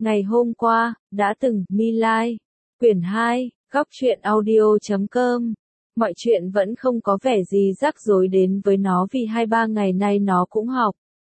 Ngày hôm qua, đã từng, My Lai. Quyển 2, góc truyện audio.com. Mọi chuyện vẫn không có vẻ gì rắc rối đến với nó vì 2-3 ngày nay nó cũng học.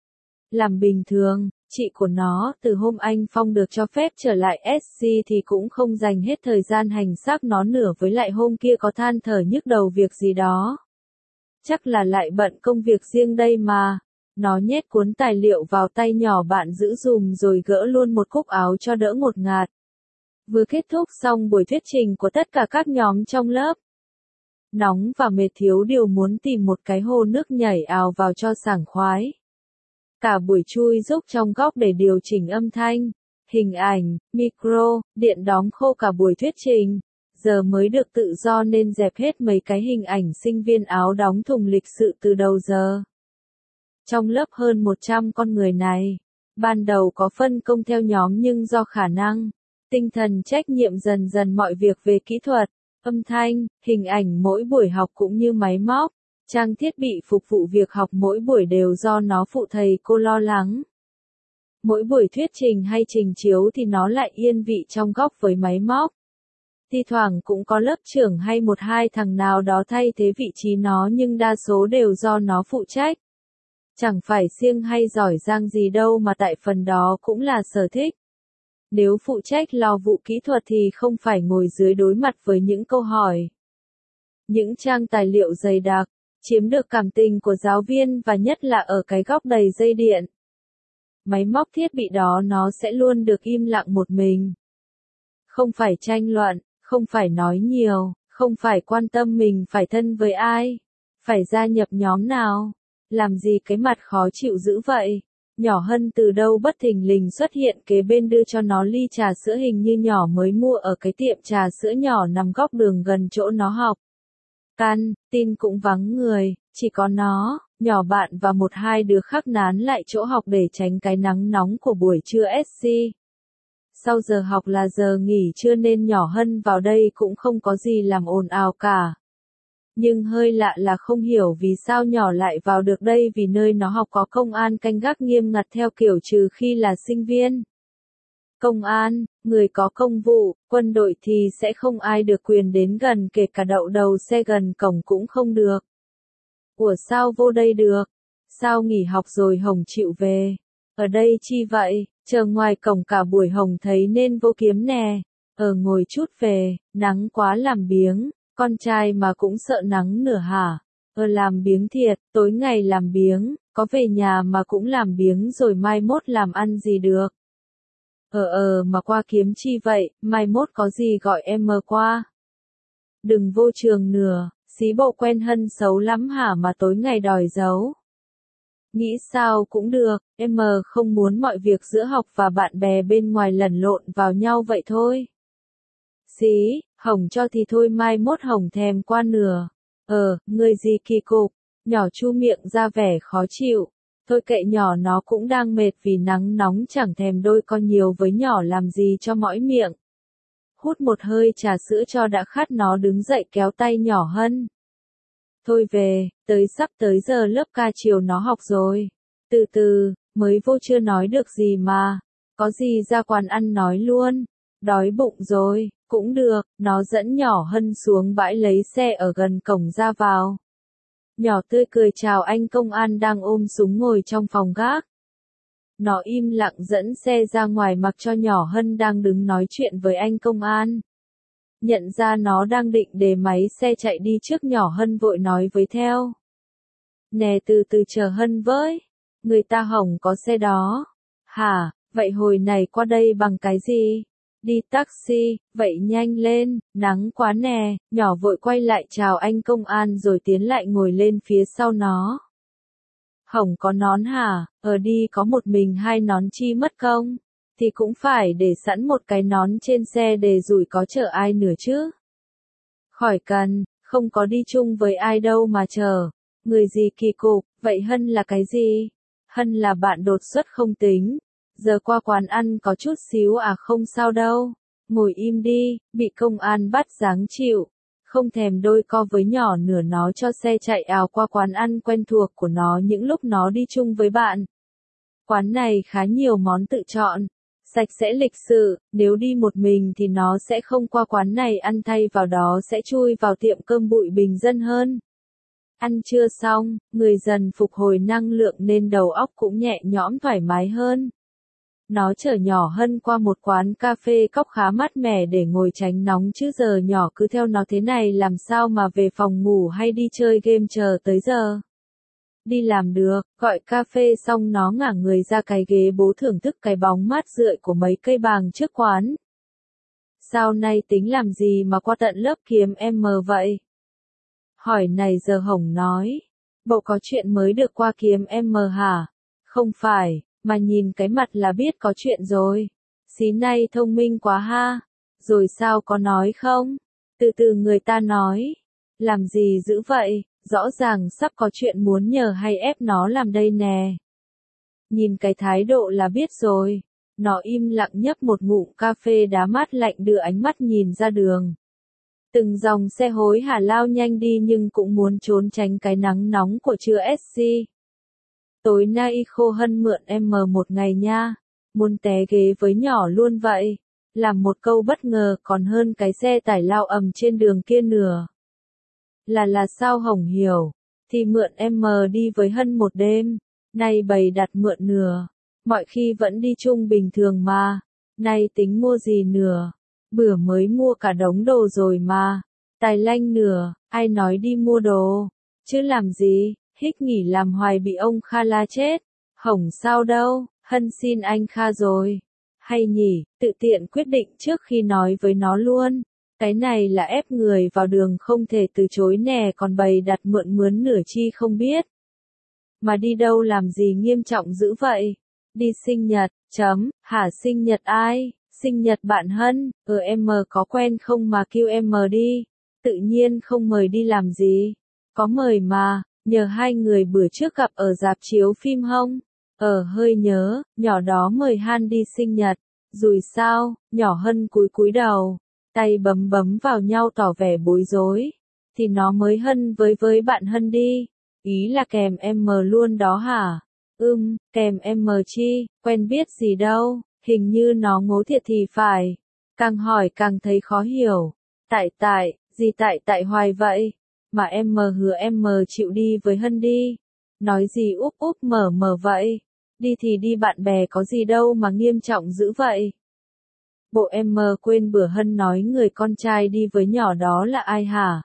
Làm bình thường, chị của nó, từ hôm anh Phong được cho phép trở lại SC thì cũng không dành hết thời gian hành xác nó nữa, với lại hôm kia có than thở nhức đầu việc gì đó. Chắc là lại bận công việc riêng đây mà. Nó nhét cuốn tài liệu vào tay nhỏ bạn giữ dùm rồi gỡ luôn một cúc áo cho đỡ ngột ngạt. Vừa kết thúc xong buổi thuyết trình của tất cả các nhóm trong lớp. Nóng và mệt thiếu điều muốn tìm một cái hồ nước nhảy ào vào cho sảng khoái. Cả buổi chui rúc trong góc để điều chỉnh âm thanh, hình ảnh, micro, điện đóm khô cả buổi thuyết trình. Giờ mới được tự do nên dẹp hết mấy cái hình ảnh sinh viên áo đóng thùng lịch sự từ đầu giờ. Trong lớp hơn 100 con người này, ban đầu có phân công theo nhóm nhưng do khả năng, tinh thần trách nhiệm dần dần mọi việc về kỹ thuật, âm thanh, hình ảnh mỗi buổi học cũng như máy móc, trang thiết bị phục vụ việc học mỗi buổi đều do nó phụ thầy cô lo lắng. Mỗi buổi thuyết trình hay trình chiếu thì nó lại yên vị trong góc với máy móc. Thi thoảng cũng có lớp trưởng hay 1-2 thằng nào đó thay thế vị trí nó nhưng đa số đều do nó phụ trách. Chẳng phải siêng hay giỏi giang gì đâu mà tại phần đó cũng là sở thích. Nếu phụ trách lo vụ kỹ thuật thì không phải ngồi dưới đối mặt với những câu hỏi. Những trang tài liệu dày đặc, chiếm được cảm tình của giáo viên và nhất là ở cái góc đầy dây điện. Máy móc thiết bị đó nó sẽ luôn được im lặng một mình. Không phải tranh luận, không phải nói nhiều, không phải quan tâm mình phải thân với ai, phải gia nhập nhóm nào. Làm gì cái mặt khó chịu dữ vậy? Nhỏ Hân từ đâu bất thình lình xuất hiện kế bên đưa cho nó ly trà sữa hình như nhỏ mới mua ở cái tiệm trà sữa nhỏ nằm góc đường gần chỗ nó học. Căn tin cũng vắng người, chỉ có nó, nhỏ bạn và 1-2 đứa khác nán lại chỗ học để tránh cái nắng nóng của buổi trưa SC. Sau giờ học là giờ nghỉ trưa nên nhỏ Hân vào đây cũng không có gì làm ồn ào cả. Nhưng hơi lạ là không hiểu vì sao nhỏ lại vào được đây vì nơi nó học có công an canh gác nghiêm ngặt theo kiểu trừ khi là sinh viên. Công an, người có công vụ, quân đội thì sẽ không ai được quyền đến gần kể cả đậu đầu xe gần cổng cũng không được. Ủa sao vô đây được? Sao nghỉ học rồi Hồng chịu về? Ở đây chi vậy? Chờ ngoài cổng cả buổi Hồng thấy nên vô kiếm nè. Ngồi chút về, nắng quá làm biếng. Con trai mà cũng sợ nắng nửa hả? Làm biếng thiệt, tối ngày làm biếng, có về nhà mà cũng làm biếng rồi mai mốt làm ăn gì được. Mà qua kiếm chi vậy, mai mốt có gì gọi em qua. Đừng vô trường nữa, xí bộ quen Hân xấu lắm hả mà tối ngày đòi giấu. Nghĩ sao cũng được, em không muốn mọi việc giữa học và bạn bè bên ngoài lẫn lộn vào nhau vậy thôi. Xí, Hồng cho thì thôi mai mốt Hồng thèm qua nửa. Người gì kỳ cục, nhỏ chu miệng ra vẻ khó chịu. Thôi kệ nhỏ nó cũng đang mệt vì nắng nóng chẳng thèm đôi con nhiều với nhỏ làm gì cho mỏi miệng. Hút một hơi trà sữa cho đã khát nó đứng dậy kéo tay nhỏ Hân. Thôi về, sắp tới giờ lớp ca chiều nó học rồi. Từ từ, mới vô chưa nói được gì mà. Có gì ra quán ăn nói luôn. Đói bụng rồi, cũng được, nó dẫn nhỏ Hân xuống bãi lấy xe ở gần cổng ra vào. Nhỏ tươi cười chào anh công an đang ôm súng ngồi trong phòng gác. Nó im lặng dẫn xe ra ngoài mặc cho nhỏ Hân đang đứng nói chuyện với anh công an. Nhận ra nó đang định để máy xe chạy đi trước nhỏ Hân vội nói với theo. Nè từ từ chờ Hân với, người ta Hồng có xe đó. Hả, vậy hồi này qua đây bằng cái gì? Đi taxi, vậy nhanh lên, nắng quá nè, nhỏ vội quay lại chào anh công an rồi tiến lại ngồi lên phía sau nó. Hồng có nón hả? Đi có một mình 2 nón chi mất công? Thì cũng phải để sẵn một cái nón trên xe để rủi có chở ai nữa chứ. Khỏi cần, không có đi chung với ai đâu mà chờ. Người gì kỳ cục, vậy Hân là cái gì? Hân là bạn đột xuất không tính. Giờ qua quán ăn có chút xíu không sao đâu. Ngồi im đi, bị công an bắt ráng chịu. Không thèm đôi co với nhỏ nửa nó cho xe chạy ào qua quán ăn quen thuộc của nó những lúc nó đi chung với bạn. Quán này khá nhiều món tự chọn. sạch sẽ lịch sự, nếu đi một mình thì nó sẽ không qua quán này ăn, thay vào đó sẽ chui vào tiệm cơm bụi bình dân hơn. Ăn trưa xong, người dần phục hồi năng lượng nên đầu óc cũng nhẹ nhõm thoải mái hơn. Nó chở nhỏ Hân qua một quán cà phê cóc khá mát mẻ để ngồi tránh nóng, chứ giờ nhỏ cứ theo nó thế này làm sao mà về phòng ngủ hay đi chơi game chờ tới giờ. Đi làm được, gọi cà phê xong nó ngả người ra cái ghế bố thưởng thức cái bóng mát rượi của mấy cây bàng trước quán. Sao nay tính làm gì mà qua tận lớp kiếm M vậy? Hỏi này giờ Hồng nói. Bộ có chuyện mới được qua kiếm M hả? Không phải, mà nhìn cái mặt là biết có chuyện rồi. Xí này thông minh quá ha. Rồi sao có nói không? Từ từ người ta nói. Làm gì dữ vậy? Rõ ràng sắp có chuyện muốn nhờ hay ép nó làm đây nè. Nhìn cái thái độ là biết rồi. Nó im lặng nhấp một ngụm cà phê đá mát lạnh, đưa ánh mắt nhìn ra đường. Từng dòng xe hối hả lao nhanh đi nhưng cũng muốn trốn tránh cái nắng nóng của trưa SC. Tối nay khô Hân mượn một ngày nha. Muốn té ghế với nhỏ luôn vậy. Làm một câu bất ngờ còn hơn cái xe tải lao ầm trên đường kia nửa. Là sao Hồng hiểu. Thì mượn đi với Hân một đêm. Nay bày đặt mượn nửa. Mọi khi vẫn đi chung bình thường mà. Nay tính mua gì nửa. Bữa mới mua cả đống đồ rồi mà. Tài lanh nửa, ai nói đi mua đồ. Chứ làm gì, hích nghỉ làm hoài bị ông Kha la chết. Hổng sao đâu, Hân xin anh Kha rồi. Hay nhỉ, tự tiện quyết định trước khi nói với nó luôn. Cái này là ép người vào đường không thể từ chối nè, còn bày đặt mượn mướn nửa chi không biết. Mà đi đâu làm gì nghiêm trọng dữ vậy? Đi sinh nhật, hả sinh nhật ai? Sinh nhật bạn Hân, em có quen không mà kêu em đi. Tự nhiên không mời đi làm gì. Có mời mà, nhờ hai người bữa trước gặp ở rạp chiếu phim hông? Hơi nhớ, nhỏ đó mời Han đi sinh nhật. Rồi sao, nhỏ Hân cúi cúi đầu, tay bấm bấm vào nhau tỏ vẻ bối rối. Thì nó mới Hân với bạn Hân đi. Ý là kèm em luôn đó hả? Kèm em chi, quen biết gì đâu. Hình như nó ngố thiệt thì phải. Càng hỏi càng thấy khó hiểu. Gì tại hoài vậy? Mà em hứa em chịu đi với Hân đi. Nói gì úp mở vậy? Đi thì đi bạn bè có gì đâu mà nghiêm trọng dữ vậy? Bộ em quên bữa Hân nói người con trai đi với nhỏ đó là ai hả?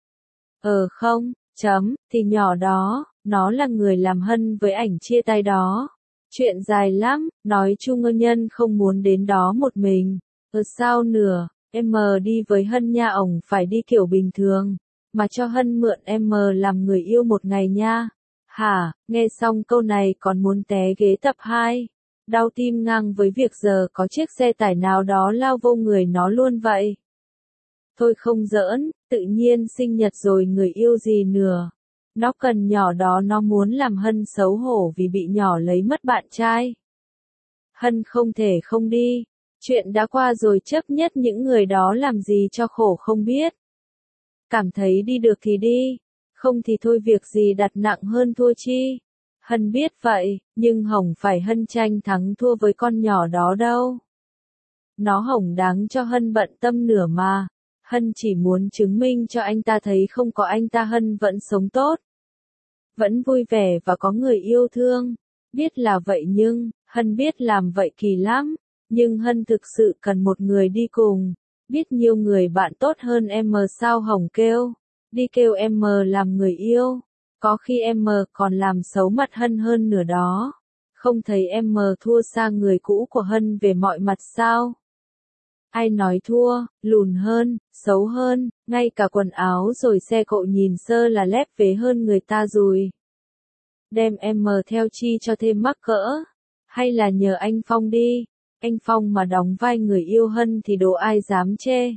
Không, thì nhỏ đó, nó là người làm Hân với ảnh chia tay đó. Chuyện dài lắm, nói chung ơn nhân không muốn đến đó một mình. Sao nữa, em đi với Hân nha, ổng phải đi kiểu bình thường. Mà cho Hân mượn em làm người yêu một ngày nha. Hả, nghe xong câu này còn muốn té ghế tập 2. Đau tim ngang với việc giờ có chiếc xe tải nào đó lao vô người nó luôn vậy. Thôi không giỡn, tự nhiên sinh nhật rồi người yêu gì nữa. Nó cần nhỏ đó, nó muốn làm Hân xấu hổ vì bị nhỏ lấy mất bạn trai. Hân không thể không đi. Chuyện đã qua rồi, chấp nhất những người đó làm gì cho khổ không biết. Cảm thấy đi được thì đi. Không thì thôi, việc gì đặt nặng hơn thua chi. Hân biết vậy, nhưng Hồng phải Hân tranh thắng thua với con nhỏ đó đâu. Nó Hồng đáng cho Hân bận tâm nửa mà. Hân chỉ muốn chứng minh cho anh ta thấy không có anh ta Hân vẫn sống tốt. Vẫn vui vẻ và có người yêu thương. Biết là vậy nhưng, Hân biết làm vậy kỳ lắm. Nhưng Hân thực sự cần một người đi cùng. Biết nhiều người bạn tốt hơn em sao Hồng kêu. Đi kêu em làm người yêu. Có khi em còn làm xấu mặt Hân hơn nữa đó. Không thấy em thua xa người cũ của Hân về mọi mặt sao? Ai nói thua, lùn hơn, xấu hơn, ngay cả quần áo rồi xe cộ nhìn sơ là lép vế hơn người ta rồi. Đem em theo chi cho thêm mắc cỡ? Hay là nhờ anh Phong đi? Anh Phong mà đóng vai người yêu Hân thì đồ ai dám chê.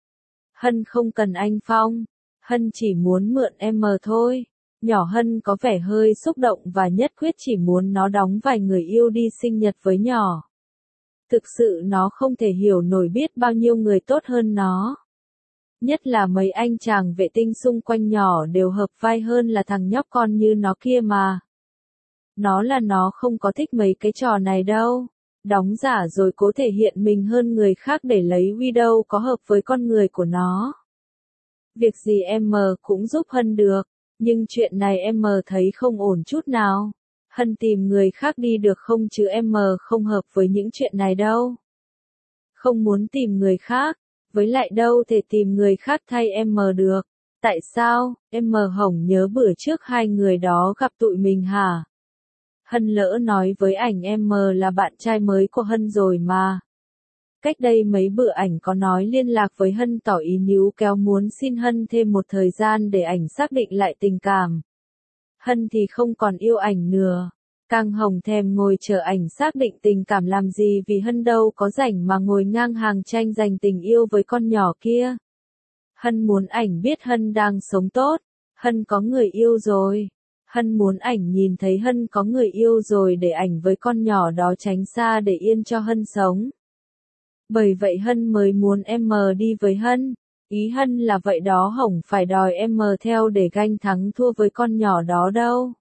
Hân không cần anh Phong. Hân chỉ muốn mượn em thôi. Nhỏ Hân có vẻ hơi xúc động và nhất quyết chỉ muốn nó đóng vai người yêu đi sinh nhật với nhỏ. Thực sự nó không thể hiểu nổi biết bao nhiêu người tốt hơn nó. Nhất là mấy anh chàng vệ tinh xung quanh nhỏ đều hợp vai hơn là thằng nhóc con như nó kia mà. Nó không có thích mấy cái trò này đâu. đóng giả rồi cố thể hiện mình hơn người khác để lấy uy đâu có hợp với con người của nó. Việc gì em cũng giúp Hân được, nhưng chuyện này em thấy không ổn chút nào. Hân tìm người khác đi được không chứ em không hợp với những chuyện này đâu. Không muốn tìm người khác, với lại đâu thể tìm người khác thay em được. Tại sao, em hổng nhớ bữa trước hai người đó gặp tụi mình hả? Hân lỡ nói với ảnh em là bạn trai mới của Hân rồi mà. Cách đây mấy bữa ảnh có nói liên lạc với Hân tỏ ý níu kéo muốn xin Hân thêm một thời gian để ảnh xác định lại tình cảm. Hân thì không còn yêu ảnh nữa. Càng hồng thèm ngồi chờ ảnh xác định tình cảm làm gì vì Hân đâu có rảnh mà ngồi ngang hàng tranh giành tình yêu với con nhỏ kia. Hân muốn ảnh biết Hân đang sống tốt. Hân có người yêu rồi. Hân muốn ảnh nhìn thấy Hân có người yêu rồi để ảnh với con nhỏ đó tránh xa để yên cho Hân sống. Bởi vậy Hân mới muốn em đi với Hân. Ý Hân là vậy đó, hổng phải đòi em theo để ganh thắng thua với con nhỏ đó đâu.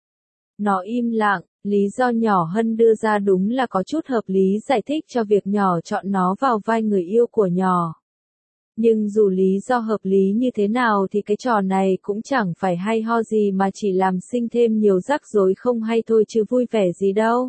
Nó im lặng, lý do nhỏ Hân đưa ra đúng là có chút hợp lý, giải thích cho việc nhỏ chọn nó vào vai người yêu của nhỏ. Nhưng dù lý do hợp lý như thế nào thì cái trò này cũng chẳng phải hay ho gì mà chỉ làm sinh thêm nhiều rắc rối không hay thôi chứ vui vẻ gì đâu.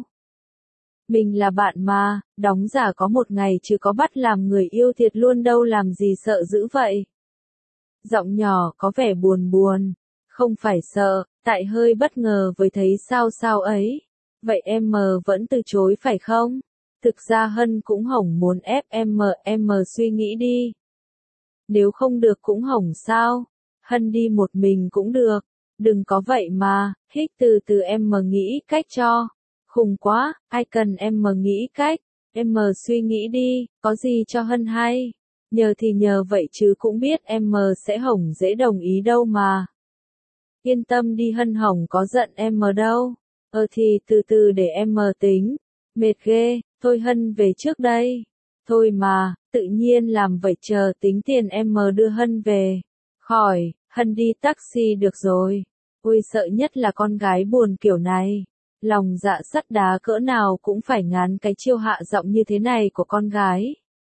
Mình là bạn mà, đóng giả có một ngày chứ có bắt làm người yêu thiệt luôn đâu, làm gì sợ dữ vậy. Giọng nhỏ có vẻ buồn buồn, không phải sợ, tại hơi bất ngờ với thấy sao ấy. Vậy em vẫn từ chối phải không? Thực ra Hân cũng hổng muốn ép em suy nghĩ đi. Nếu không được cũng hổng sao, Hân đi một mình cũng được, đừng có vậy mà, hít từ từ em nghĩ cách cho. Khùng quá, ai cần em nghĩ cách, em suy nghĩ đi, có gì cho Hân hay. Nhờ thì nhờ vậy chứ cũng biết em sẽ hổng dễ đồng ý đâu mà. Yên tâm đi, Hân hổng có giận em đâu. Thì từ từ để em tính. Mệt ghê, thôi Hân về trước đây. Thôi mà, tự nhiên làm vậy, chờ tính tiền em đưa Hân về. Khỏi, Hân đi taxi được rồi. Ôi sợ nhất là con gái buồn kiểu này. Lòng dạ sắt đá cỡ nào cũng phải ngán cái chiêu hạ giọng như thế này của con gái.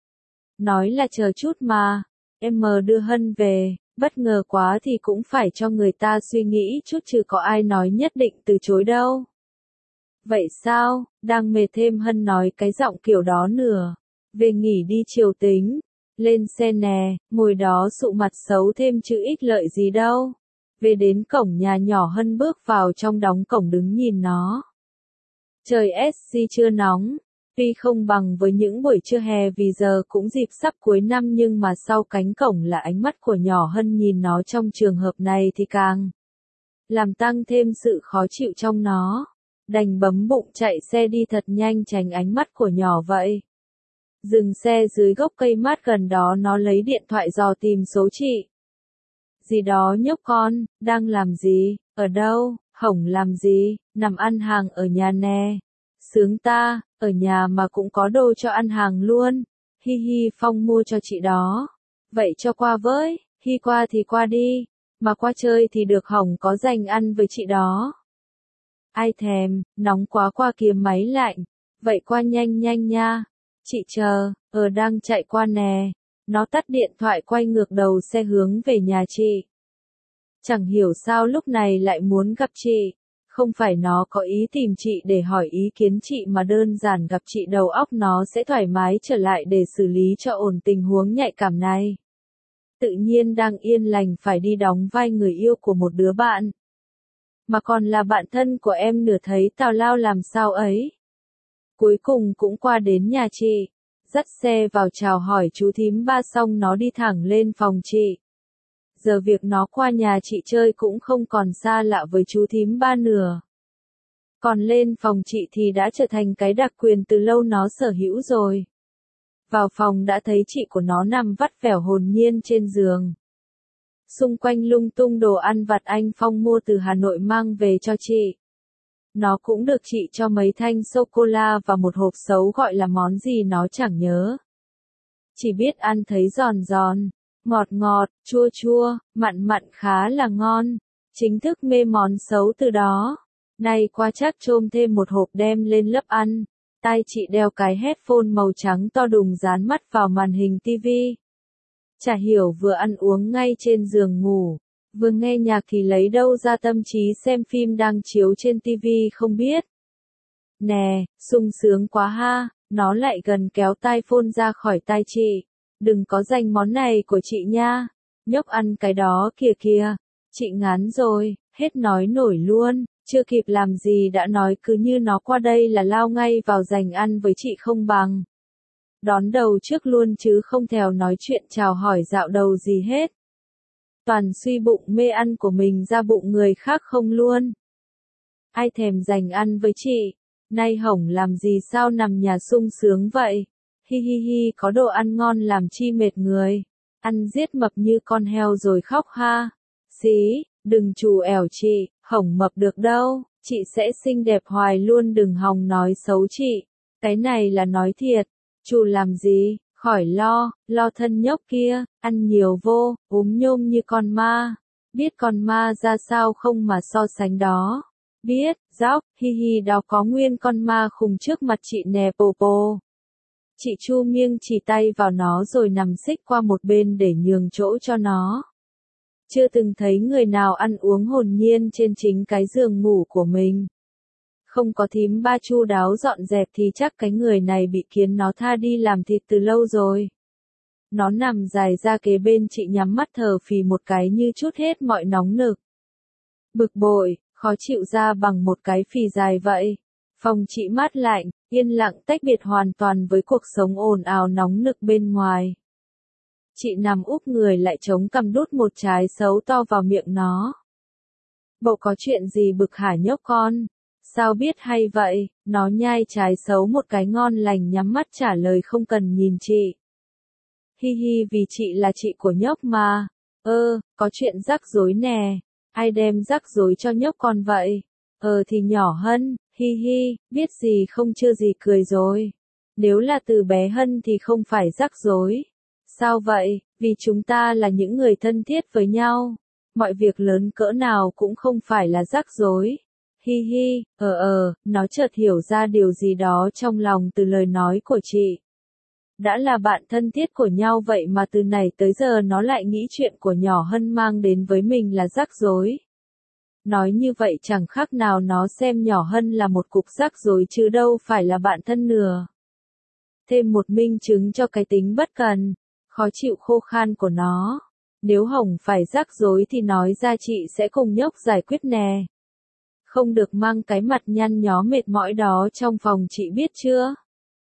Nói là chờ chút mà, em đưa Hân về, bất ngờ quá thì cũng phải cho người ta suy nghĩ chút chứ có ai nói nhất định từ chối đâu. Vậy sao, đang mệt thêm Hân nói cái giọng kiểu đó nữa. Về nghỉ đi chiều tính, lên xe nè, ngồi đó sụ mặt xấu thêm chứ ích lợi gì đâu. Về đến cổng nhà nhỏ Hân bước vào trong, đóng cổng đứng nhìn nó. Trời SC chưa nóng, tuy không bằng với những buổi trưa hè vì giờ cũng dịp sắp cuối năm, nhưng mà sau cánh cổng là ánh mắt của nhỏ Hân nhìn nó trong trường hợp này thì càng làm tăng thêm sự khó chịu trong nó. Đành bấm bụng chạy xe đi thật nhanh tránh ánh mắt của nhỏ vậy. Dừng xe dưới gốc cây mát gần đó, nó lấy điện thoại dò tìm số chị. Gì đó nhóc con, đang làm gì, ở đâu, hổng làm gì, nằm ăn hàng ở nhà nè. Sướng ta, ở nhà mà cũng có đồ cho ăn hàng luôn. Hi hi, Phong mua cho chị đó. Vậy cho qua với, hi qua thì qua đi, mà qua chơi thì được, hỏng có dành ăn với chị đó. Ai thèm, nóng quá, qua kia máy lạnh. Vậy qua nhanh nhanh nha. Chị chờ, đang chạy qua nè. Nó tắt điện thoại quay ngược đầu xe hướng về nhà chị. Chẳng hiểu sao lúc này lại muốn gặp chị. Không phải nó có ý tìm chị để hỏi ý kiến chị mà đơn giản gặp chị đầu óc nó sẽ thoải mái trở lại để xử lý cho ổn tình huống nhạy cảm này. Tự nhiên đang yên lành phải đi đóng vai người yêu của một đứa bạn. Mà còn là bạn thân của em nửa, thấy tào lao làm sao ấy. Cuối cùng cũng qua đến nhà chị. Dắt xe vào chào hỏi chú thím ba xong nó đi thẳng lên phòng chị. Giờ việc nó qua nhà chị chơi cũng không còn xa lạ với chú thím ba nữa. Còn lên phòng chị thì đã trở thành cái đặc quyền từ lâu nó sở hữu rồi. Vào phòng đã thấy chị của nó nằm vắt vẻo hồn nhiên trên giường. Xung quanh lung tung đồ ăn vặt anh Phong mua từ Hà Nội mang về cho chị. Nó cũng được chị cho mấy thanh sô-cô-la và một hộp sấu, gọi là món gì nó chẳng nhớ. Chỉ biết ăn thấy giòn giòn, ngọt ngọt, chua chua, mặn mặn khá là ngon. Chính thức mê món sấu từ đó. Nay qua chắc chôm thêm một hộp đem lên lớp ăn. Tai chị đeo cái headphone màu trắng to đùng dán mắt vào màn hình tivi. Chả hiểu vừa ăn uống ngay trên giường ngủ, vừa nghe nhạc thì lấy đâu ra tâm trí xem phim đang chiếu trên tivi không biết. Nè, sung sướng quá ha, nó lại gần kéo tai phone ra khỏi tai chị. Đừng có giành món này của chị nha. Nhóc ăn cái đó kìa kìa. Chị ngán rồi, hết nói nổi luôn, chưa kịp làm gì đã nói cứ như nó qua đây là lao ngay vào giành ăn với chị không bằng. Đón đầu trước luôn chứ không thèm nói chuyện chào hỏi dạo đầu gì hết. Toàn suy bụng mê ăn của mình ra bụng người khác không luôn. Ai thèm giành ăn với chị, nay hổng làm gì sao nằm nhà sung sướng vậy. Hi hi hi, có đồ ăn ngon làm chi mệt người. Ăn giết mập như con heo rồi khóc ha. Xí, đừng trù ẻo chị, hổng mập được đâu, chị sẽ xinh đẹp hoài luôn, đừng hòng nói xấu chị. Cái này là nói thiệt, trù làm gì, khỏi lo thân nhóc kia, ăn nhiều vô, nhôm như con ma. Biết con ma ra sao không mà so sánh đó. Biết, dóc, hi hi, đó có nguyên con ma khùng trước mặt chị nè pồ pồ. Chị chu miêng chỉ tay vào nó rồi nằm xích qua một bên để nhường chỗ cho nó. Chưa từng thấy người nào ăn uống hồn nhiên trên chính cái giường ngủ của mình. Không có thím ba chu đáo dọn dẹp thì chắc cái người này bị kiến nó tha đi làm thịt từ lâu rồi. Nó nằm dài ra kế bên chị nhắm mắt thở phì một cái như trút hết mọi nóng nực. Bực bội, khó chịu ra bằng một cái phì dài vậy. Phòng chị mát lạnh, yên lặng tách biệt hoàn toàn với cuộc sống ồn ào nóng nực bên ngoài. Chị nằm úp người lại chống cằm đút một trái sấu to vào miệng nó. Bộ có chuyện gì bực hả nhóc con? Sao biết hay vậy? Nó nhai trái sấu một cái ngon lành nhắm mắt trả lời không cần nhìn chị. Hi hi, vì chị là chị của nhóc mà. Có chuyện rắc rối nè. Ai đem rắc rối cho nhóc con vậy? Thì nhỏ Hân, hi hi, biết gì không chưa gì cười rồi. Nếu là từ bé Hân thì không phải rắc rối. Sao vậy? Vì chúng ta là những người thân thiết với nhau. Mọi việc lớn cỡ nào cũng không phải là rắc rối. Hi hi, nó chợt hiểu ra điều gì đó trong lòng từ lời nói của chị. Đã là bạn thân thiết của nhau vậy mà từ này tới giờ nó lại nghĩ chuyện của nhỏ Hân mang đến với mình là rắc rối. Nói như vậy chẳng khác nào nó xem nhỏ Hân là một cục rắc rối chứ đâu phải là bạn thân nửa. Thêm một minh chứng cho cái tính bất cần, khó chịu khô khan của nó. Nếu hổng phải rắc rối thì nói ra chị sẽ cùng nhóc giải quyết nè. Không được mang cái mặt nhăn nhó mệt mỏi đó trong phòng chị biết chưa?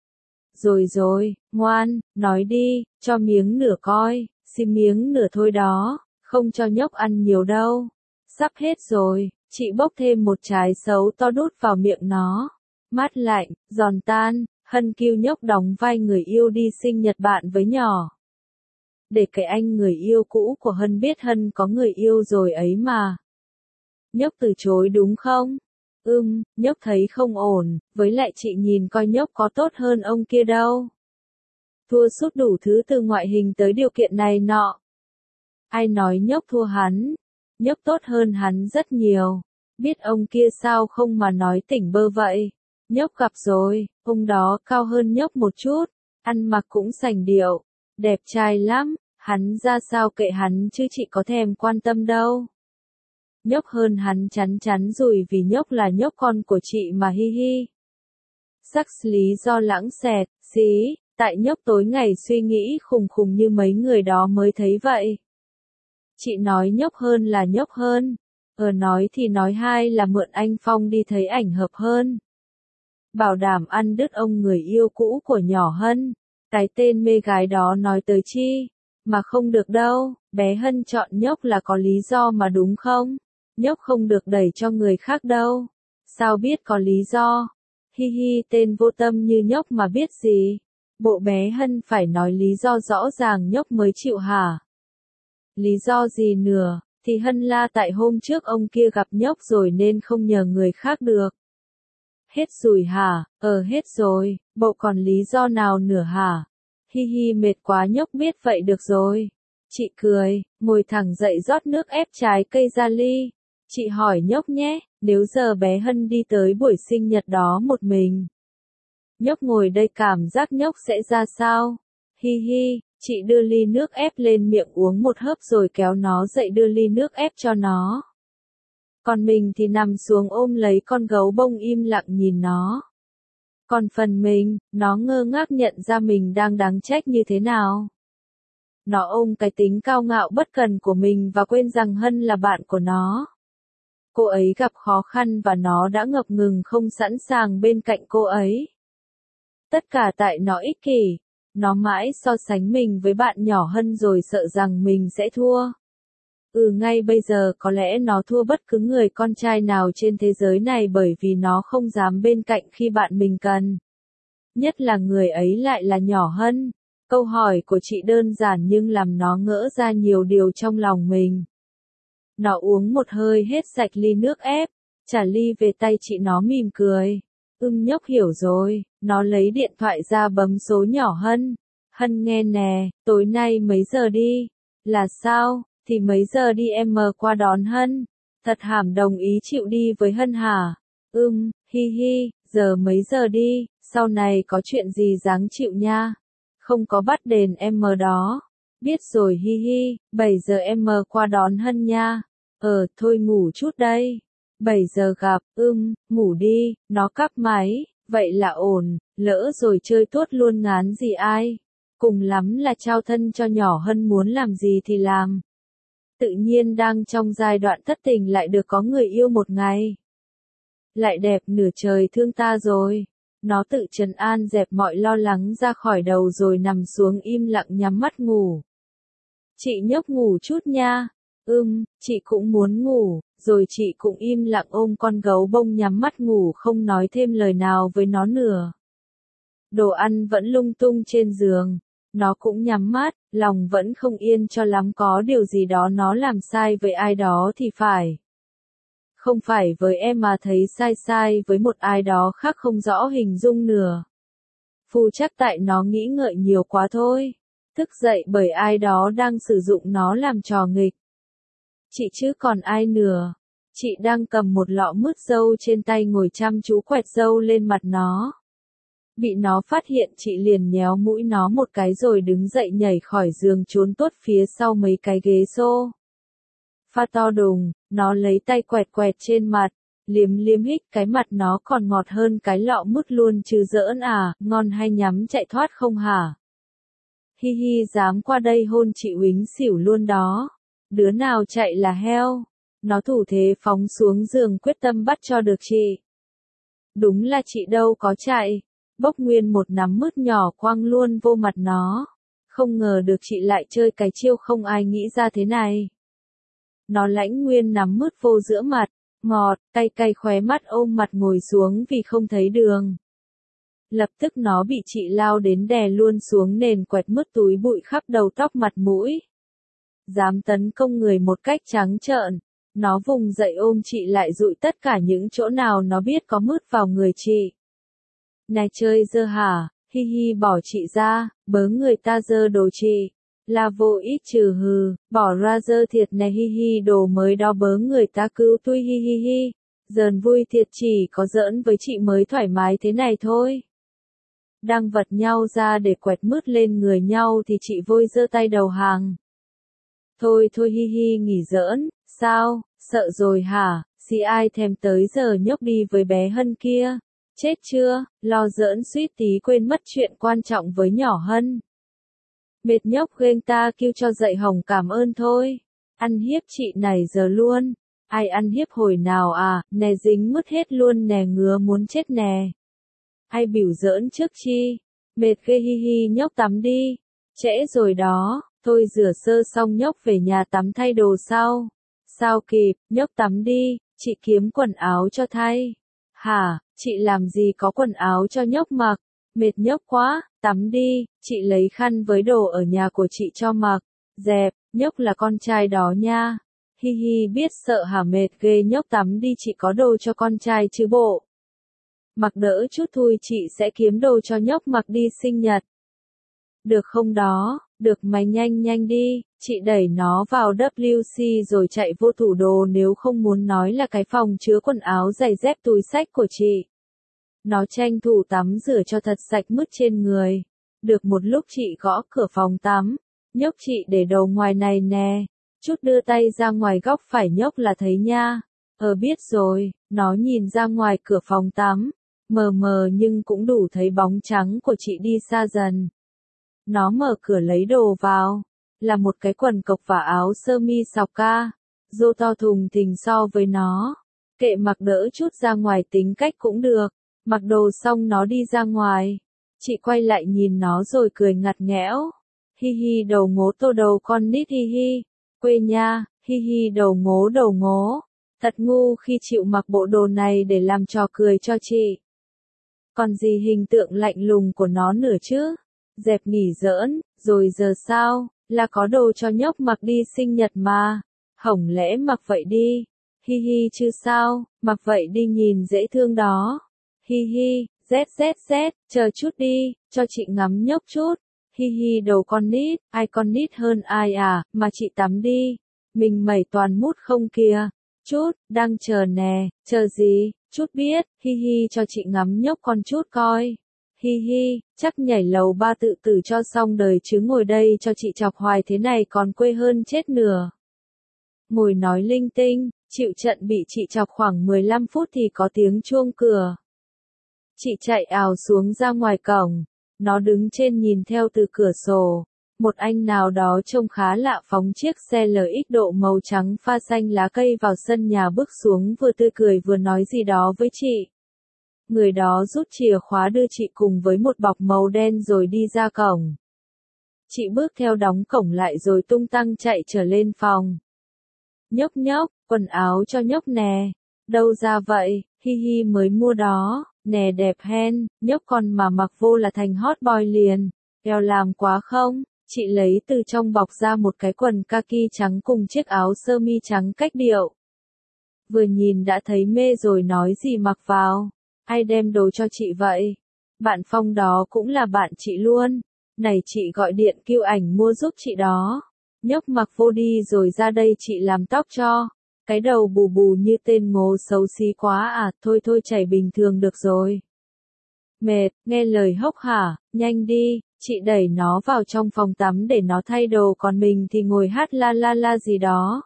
Rồi, ngoan, nói đi, cho miếng nửa coi, xin miếng nửa thôi đó, không cho nhóc ăn nhiều đâu. Sắp hết rồi, chị bốc thêm một trái sấu to đút vào miệng nó. Mát lạnh, giòn tan, Hân kêu nhóc đóng vai người yêu đi sinh nhật bạn với nhỏ. Để cái anh người yêu cũ của Hân biết Hân có người yêu rồi ấy mà. Nhóc từ chối đúng không? Nhóc thấy không ổn, với lại chị nhìn coi nhóc có tốt hơn ông kia đâu. Thua sút đủ thứ từ ngoại hình tới điều kiện này nọ. Ai nói nhóc thua hắn? Nhóc tốt hơn hắn rất nhiều. Biết ông kia sao không mà nói tỉnh bơ vậy. Nhóc gặp rồi, ông đó cao hơn nhóc một chút, ăn mặc cũng sành điệu, đẹp trai lắm, hắn ra sao kệ hắn chứ chị có thèm quan tâm đâu. Nhóc hơn hắn chắn chắn rồi vì nhóc là nhóc con của chị mà hi hi. Sắc lý do lãng xẹt, xí, tại nhóc tối ngày suy nghĩ khùng khùng như mấy người đó mới thấy vậy. Chị nói nhóc hơn là nhóc hơn, nói thì nói hai là mượn anh Phong đi thấy ảnh hợp hơn. Bảo đảm ăn đứt ông người yêu cũ của nhỏ Hân, cái tên mê gái đó nói tới chi, mà không được đâu, bé Hân chọn nhóc là có lý do mà đúng không? Nhóc không được đẩy cho người khác đâu. Sao biết có lý do? Hi hi, tên vô tâm như nhóc mà biết gì. Bộ bé Hân phải nói lý do rõ ràng nhóc mới chịu hả? Lý do gì nữa? Thì Hân la tại hôm trước ông kia gặp nhóc rồi nên không nhờ người khác được. Hết rồi hả? Hết rồi, bộ còn lý do nào nữa hả? Hi hi, mệt quá nhóc biết vậy được rồi. Chị cười, ngồi thẳng dậy rót nước ép trái cây ra ly. Chị hỏi nhóc nhé, nếu giờ bé Hân đi tới buổi sinh nhật đó một mình, Nhóc ngồi đây cảm giác nhóc sẽ ra sao? Hi hi, chị đưa ly nước ép lên miệng uống một hớp rồi kéo nó dậy đưa ly nước ép cho nó. Còn mình thì nằm xuống ôm lấy con gấu bông im lặng nhìn nó. Còn phần mình, nó ngơ ngác nhận ra mình đang đáng trách như thế nào. Nó ôm cái tính cao ngạo bất cần của mình và quên rằng Hân là bạn của nó. Cô ấy gặp khó khăn và nó đã ngập ngừng không sẵn sàng bên cạnh cô ấy. Tất cả tại nó ích kỷ. Nó mãi so sánh mình với bạn nhỏ Hân rồi sợ rằng mình sẽ thua. Ngay bây giờ có lẽ nó thua bất cứ người con trai nào trên thế giới này bởi vì nó không dám bên cạnh khi bạn mình cần. Nhất là người ấy lại là nhỏ Hân. Câu hỏi của chị đơn giản nhưng làm nó ngỡ ra nhiều điều trong lòng mình. Nó uống một hơi hết sạch ly nước ép, trả ly về tay chị nó mỉm cười. Nhóc hiểu rồi, nó lấy điện thoại ra bấm số nhỏ Hân. Hân nghe nè, tối nay mấy giờ đi? Là sao? Thì mấy giờ đi em qua đón Hân? Thật hàm đồng ý chịu đi với Hân hả? Hi hi, giờ mấy giờ đi, sau này có chuyện gì dáng chịu nha. Không có bắt đền em đó. Biết rồi hi hi, 7 giờ em qua đón Hân nha. Thôi ngủ chút đây. 7 giờ gặp, ngủ đi, nó cắp máy, vậy là ổn, lỡ rồi chơi tuốt luôn ngán gì ai. Cùng lắm là trao thân cho nhỏ Hân muốn làm gì thì làm. Tự nhiên đang trong giai đoạn thất tình lại được có người yêu một ngày. Lại đẹp nửa trời thương ta rồi. Nó tự trấn an dẹp mọi lo lắng ra khỏi đầu rồi nằm xuống im lặng nhắm mắt ngủ. Chị nhóc ngủ chút nha. Chị cũng muốn ngủ, rồi chị cũng im lặng ôm con gấu bông nhắm mắt ngủ không nói thêm lời nào với nó nữa. Đồ ăn vẫn lung tung trên giường. Nó cũng nhắm mắt, lòng vẫn không yên cho lắm có điều gì đó nó làm sai với ai đó thì phải. Không phải với em mà thấy sai với một ai đó khác không rõ hình dung nữa. Phù chắc tại nó nghĩ ngợi nhiều quá thôi. Thức dậy bởi ai đó đang sử dụng nó làm trò nghịch. Chị chứ còn ai nữa. Chị đang cầm một lọ mứt dâu trên tay ngồi chăm chú quẹt dâu lên mặt nó. Bị nó phát hiện chị liền nhéo mũi nó một cái rồi đứng dậy nhảy khỏi giường trốn tốt phía sau mấy cái ghế xô. Pha to đùng, nó lấy tay quẹt quẹt trên mặt, liếm liếm hích cái mặt nó còn ngọt hơn cái lọ mứt luôn chứ giỡn à, ngon hay nhắm chạy thoát không hả? Hi hi dám qua đây hôn chị uýnh xỉu luôn đó. Đứa nào chạy là heo. Nó thủ thế phóng xuống giường quyết tâm bắt cho được chị. Đúng là chị đâu có chạy. Bốc nguyên một nắm mứt nhỏ quăng luôn vô mặt nó. Không ngờ được chị lại chơi cái chiêu không ai nghĩ ra thế này. Nó lãnh nguyên nắm mứt vô giữa mặt, ngọt, cay cay khóe mắt ôm mặt ngồi xuống vì không thấy đường. Lập tức nó bị chị lao đến đè luôn xuống nền quẹt mứt túi bụi khắp đầu tóc mặt mũi. Dám tấn công người một cách trắng trợn. Nó vùng dậy ôm chị lại dụi tất cả những chỗ nào nó biết có mứt vào người chị. Này chơi dơ hả, hi hi bỏ chị ra, bớ người ta dơ đồ chị. Là vô ít trừ hừ, bỏ ra dơ thiệt này hi hi đồ mới đó bớ người ta cứu tui hi hi hi. Giỡn vui thiệt chỉ có giỡn với chị mới thoải mái thế này thôi. Đang vật nhau ra để quẹt mứt lên người nhau thì chị vôi giơ tay đầu hàng. Thôi thôi hi hi nghỉ giỡn, sao, sợ rồi hả, xì ai thèm tới giờ nhóc đi với bé Hân kia. Chết chưa, lo giỡn suýt tí quên mất chuyện quan trọng với nhỏ Hân. Mệt nhóc ghênh ta kêu cho dậy hỏng cảm ơn thôi. Ăn hiếp chị này giờ luôn. Ai ăn hiếp hồi nào à, nè dính mứt hết luôn nè ngứa muốn chết nè. Ai biểu giỡn trước chi. Mệt ghê hi hi nhóc tắm đi. Trễ rồi đó, thôi rửa sơ xong nhóc về nhà tắm thay đồ sau. Sao kịp, nhóc tắm đi, chị kiếm quần áo cho thay. Hả, chị làm gì có quần áo cho nhóc mặc, mệt nhóc quá, tắm đi, chị lấy khăn với đồ ở nhà của chị cho mặc. Dẹp, nhóc là con trai đó nha. Hi hi biết sợ hả mệt ghê nhóc tắm đi chị có đồ cho con trai chứ bộ. Mặc đỡ chút thôi chị sẽ kiếm đồ cho nhóc mặc đi sinh nhật. Được không đó, được mày nhanh nhanh đi, chị đẩy nó vào WC rồi chạy vô tủ đồ nếu không muốn nói là cái phòng chứa quần áo giày dép túi xách của chị. Nó tranh thủ tắm rửa cho thật sạch mứt trên người. Được một lúc chị gõ cửa phòng tắm. Nhóc chị để đầu ngoài này nè. Chút đưa tay ra ngoài góc phải nhóc là thấy nha. Biết rồi, nó nhìn ra ngoài cửa phòng tắm. Mờ mờ nhưng cũng đủ thấy bóng trắng của chị đi xa dần. Nó mở cửa lấy đồ vào. Là một cái quần cộc và áo sơ mi sọc ca. Dô to thùng thình so với nó. Kệ mặc đỡ chút ra ngoài tính cách cũng được. Mặc đồ xong nó đi ra ngoài. Chị quay lại nhìn nó rồi cười ngặt nghẽo. Hi hi đầu ngố tô đầu con nít hi hi. Quê nha, hi hi đầu ngố. Thật ngu khi chịu mặc bộ đồ này để làm trò cười cho chị. Còn gì hình tượng lạnh lùng của nó nữa chứ? Dẹp nghỉ giỡn, rồi giờ sao? Là có đồ cho nhóc mặc đi sinh nhật mà. Hổng lẽ mặc vậy đi. Hi hi chứ sao, mặc vậy đi nhìn dễ thương đó. Hi hi, z, chờ chút đi, cho chị ngắm nhóc chút. Hi hi đầu con nít, ai con nít hơn ai à, mà chị tắm đi. Mình mẩy toàn mút không kìa. Chút, đang chờ nè, chờ gì, chút biết, hi hi cho chị ngắm nhóc con chút coi. Hi hi, chắc nhảy lầu 3 tự tử cho xong đời chứ ngồi đây cho chị chọc hoài thế này còn quê hơn chết nửa. Ngồi nói linh tinh, chịu trận bị chị chọc khoảng 15 phút thì có tiếng chuông cửa. Chị chạy ào xuống ra ngoài cổng, nó đứng trên nhìn theo từ cửa sổ. Một anh nào đó trông khá lạ phóng chiếc xe LX độ màu trắng pha xanh lá cây vào sân nhà bước xuống vừa tươi cười vừa nói gì đó với chị. Người đó rút chìa khóa đưa chị cùng với một bọc màu đen rồi đi ra cổng. Chị bước theo đóng cổng lại rồi tung tăng chạy trở lên phòng. Nhóc, quần áo cho nhóc nè. Đâu ra vậy, hi hi mới mua đó, nè đẹp hen, nhóc con mà mặc vô là thành hot boy liền. Eo làm quá không? Chị lấy từ trong bọc ra một cái quần kaki trắng cùng chiếc áo sơ mi trắng cách điệu. Vừa nhìn đã thấy mê rồi nói gì mặc vào. Ai đem đồ cho chị vậy? Bạn Phong đó cũng là bạn chị luôn. Này chị gọi điện kêu ảnh mua giúp chị đó. Nhóc mặc vô đi rồi ra đây chị làm tóc cho. Cái đầu bù bù như tên ngố xấu xí quá à, thôi chảy bình thường được rồi. Mệt, nghe lời hốc hả, nhanh đi, chị đẩy nó vào trong phòng tắm để nó thay đồ còn mình thì ngồi hát la gì đó.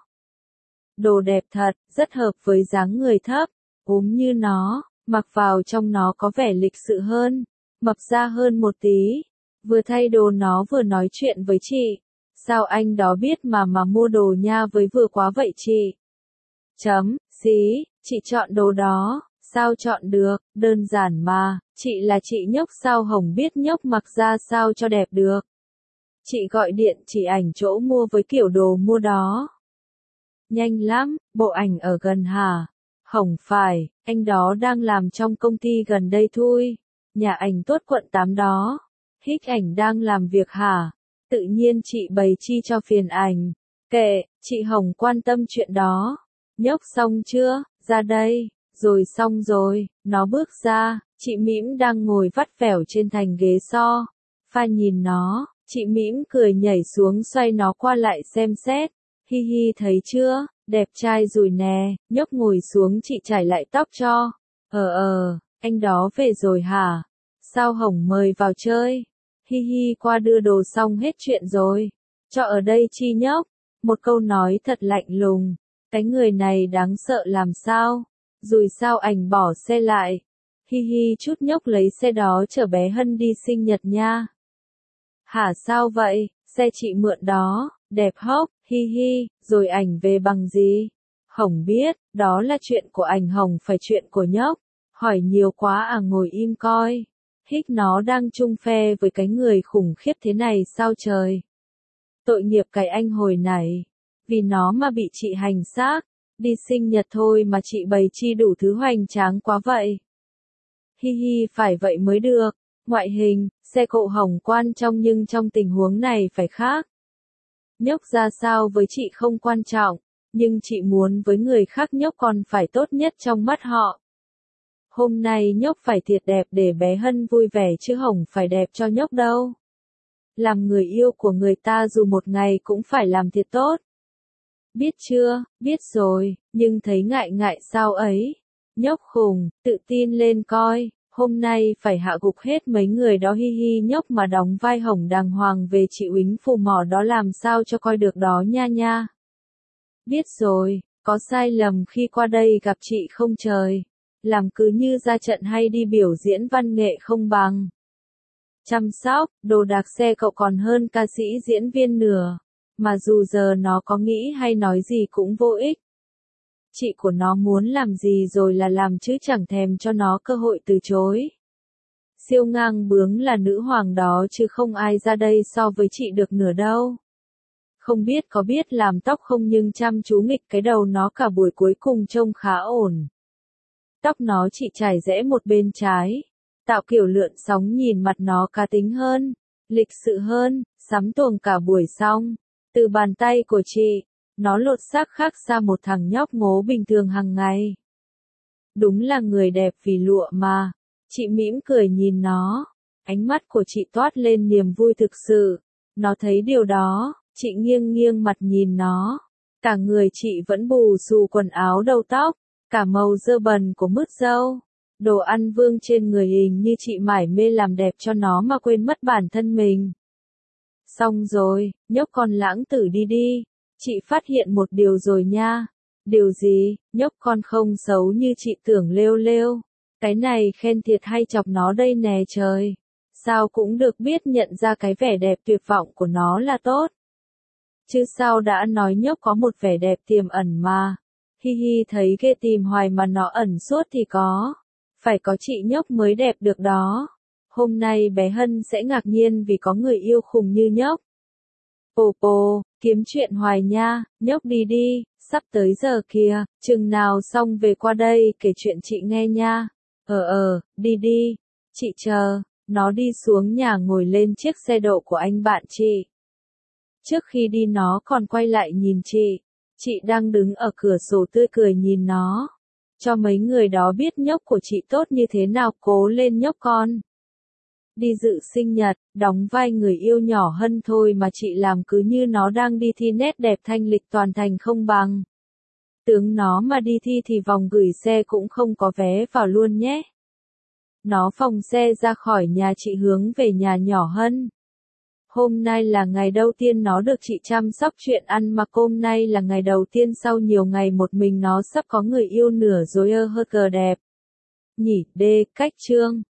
Đồ đẹp thật, rất hợp với dáng người thấp, ốm như nó, mặc vào trong nó có vẻ lịch sự hơn, mập ra hơn một tí. Vừa thay đồ nó vừa nói chuyện với chị. Sao anh đó biết mà mua đồ nha với vừa quá vậy chị? Xí, chị chọn đồ đó, sao chọn được, đơn giản mà, chị là chị nhóc sao hổng biết nhóc mặc ra sao cho đẹp được. Chị gọi điện chỉ ảnh chỗ mua với kiểu đồ mua đó. Nhanh lắm, bộ ảnh ở gần hả? Hổng phải, anh đó đang làm trong công ty gần đây thôi. Nhà ảnh Tốt quận 8 đó. Hích ảnh đang làm việc hả? Tự nhiên chị bày chi cho phiền ảnh. Kệ, chị Hồng quan tâm chuyện đó. Nhóc xong chưa? Ra đây. Rồi xong rồi, nó bước ra, chị Mĩm đang ngồi vắt vẻo trên thành ghế so. Pha nhìn nó, chị Mĩm cười nhảy xuống xoay nó qua lại xem xét. Hi hi thấy chưa, đẹp trai rồi nè, nhóc ngồi xuống chị chải lại tóc cho. Anh đó về rồi hả? Sao Hồng mời vào chơi? Hi hi qua đưa đồ xong hết chuyện rồi. Cho ở đây chi nhóc? Một câu nói thật lạnh lùng. Cái người này đáng sợ làm sao? Rồi sao ảnh bỏ xe lại? Hi hi chút nhóc lấy xe đó chở bé Hân đi sinh nhật nha. Hả sao vậy? Xe chị mượn đó, đẹp hốc, hi hi, rồi ảnh về bằng gì? Hồng biết, đó là chuyện của ảnh Hồng phải chuyện của nhóc. Hỏi nhiều quá à ngồi im coi. Hích nó đang chung phe với cái người khủng khiếp thế này sao trời? Tội nghiệp cái anh hồi này. Vì nó mà bị chị hành xác. Đi sinh nhật thôi mà chị bày chi đủ thứ hoành tráng quá vậy. Hi hi phải vậy mới được. Ngoại hình, xe cộ Hồng quan trọng nhưng trong tình huống này phải khác. Nhóc ra sao với chị không quan trọng. Nhưng chị muốn với người khác nhóc còn phải tốt nhất trong mắt họ. Hôm nay nhóc phải thiệt đẹp để bé Hân vui vẻ chứ Hồng phải đẹp cho nhóc đâu. Làm người yêu của người ta dù một ngày cũng phải làm thiệt tốt. Biết chưa, biết rồi, nhưng thấy ngại sao ấy. Nhóc khùng, tự tin lên coi, Hôm nay phải hạ gục hết mấy người đó hi hi nhóc mà đóng vai hồng đàng hoàng về chị Uýnh phù mỏ đó làm sao cho coi được đó nha nha. Biết rồi, có sai lầm khi qua đây gặp chị không trời. Làm cứ như ra trận hay đi biểu diễn văn nghệ không bằng. Chăm sóc, đồ đạc xe cậu còn hơn ca sĩ diễn viên nửa. Mà dù giờ nó có nghĩ hay nói gì cũng vô ích. Chị của nó muốn làm gì rồi là làm chứ chẳng thèm cho nó cơ hội từ chối. Siêu ngang bướng là nữ hoàng đó chứ không ai ra đây so với chị được nửa đâu. Không biết có biết làm tóc không nhưng chăm chú nghịch cái đầu nó cả buổi cuối cùng trông khá ổn. Tóc nó chị trải rẽ một bên trái, tạo kiểu lượn sóng nhìn mặt nó cá tính hơn, lịch sự hơn, sắm tuồng cả buổi xong. Từ bàn tay của chị, nó lột xác khác xa một thằng nhóc ngố bình thường hàng ngày. Đúng là người đẹp vì lụa mà. Chị mỉm cười nhìn nó. Ánh mắt của chị toát lên niềm vui thực sự. Nó thấy điều đó, chị nghiêng nghiêng mặt nhìn nó. Cả người chị vẫn bù xù quần áo đầu tóc, cả màu dơ bẩn của mứt râu. Đồ ăn vương trên người hình như chị mải mê làm đẹp cho nó mà quên mất bản thân mình. Xong rồi, nhóc con lãng tử đi đi. Chị phát hiện một điều rồi nha. Điều gì, nhóc con không xấu như chị tưởng lêu lêu. Cái này khen thiệt hay chọc nó đây nè trời. Sao cũng được biết nhận ra cái vẻ đẹp tuyệt vọng của nó là tốt. Chứ sao đã nói nhóc có một vẻ đẹp tiềm ẩn mà. Hi hi thấy ghê tìm hoài mà nó ẩn suốt thì có. Phải có chị nhóc mới đẹp được đó. Hôm nay bé Hân sẽ ngạc nhiên vì có người yêu khùng như nhóc. Pô, kiếm chuyện hoài nha, nhóc đi đi, sắp tới giờ kìa, chừng nào xong về qua đây kể chuyện chị nghe nha. Đi đi, chị chờ. Nó đi xuống nhà ngồi lên chiếc xe độ của anh bạn chị. Trước khi đi nó còn quay lại nhìn chị. Chị đang đứng ở cửa sổ tươi cười nhìn nó. Cho mấy người đó biết nhóc của chị tốt như thế nào, cố lên nhóc con. Đi dự sinh nhật, đóng vai người yêu nhỏ Hân thôi mà chị làm cứ như nó đang đi thi nét đẹp thanh lịch toàn thành không bằng. Tướng nó mà đi thi thì vòng gửi xe cũng không có vé vào luôn nhé. Nó phòng xe ra khỏi nhà chị hướng về nhà nhỏ Hân. Hôm nay là ngày đầu tiên nó được chị chăm sóc chuyện ăn mặc, hôm nay là ngày đầu tiên sau nhiều ngày một mình nó sắp có người yêu nửa rồi hơ cờ đẹp. Nhỉ, cách chương.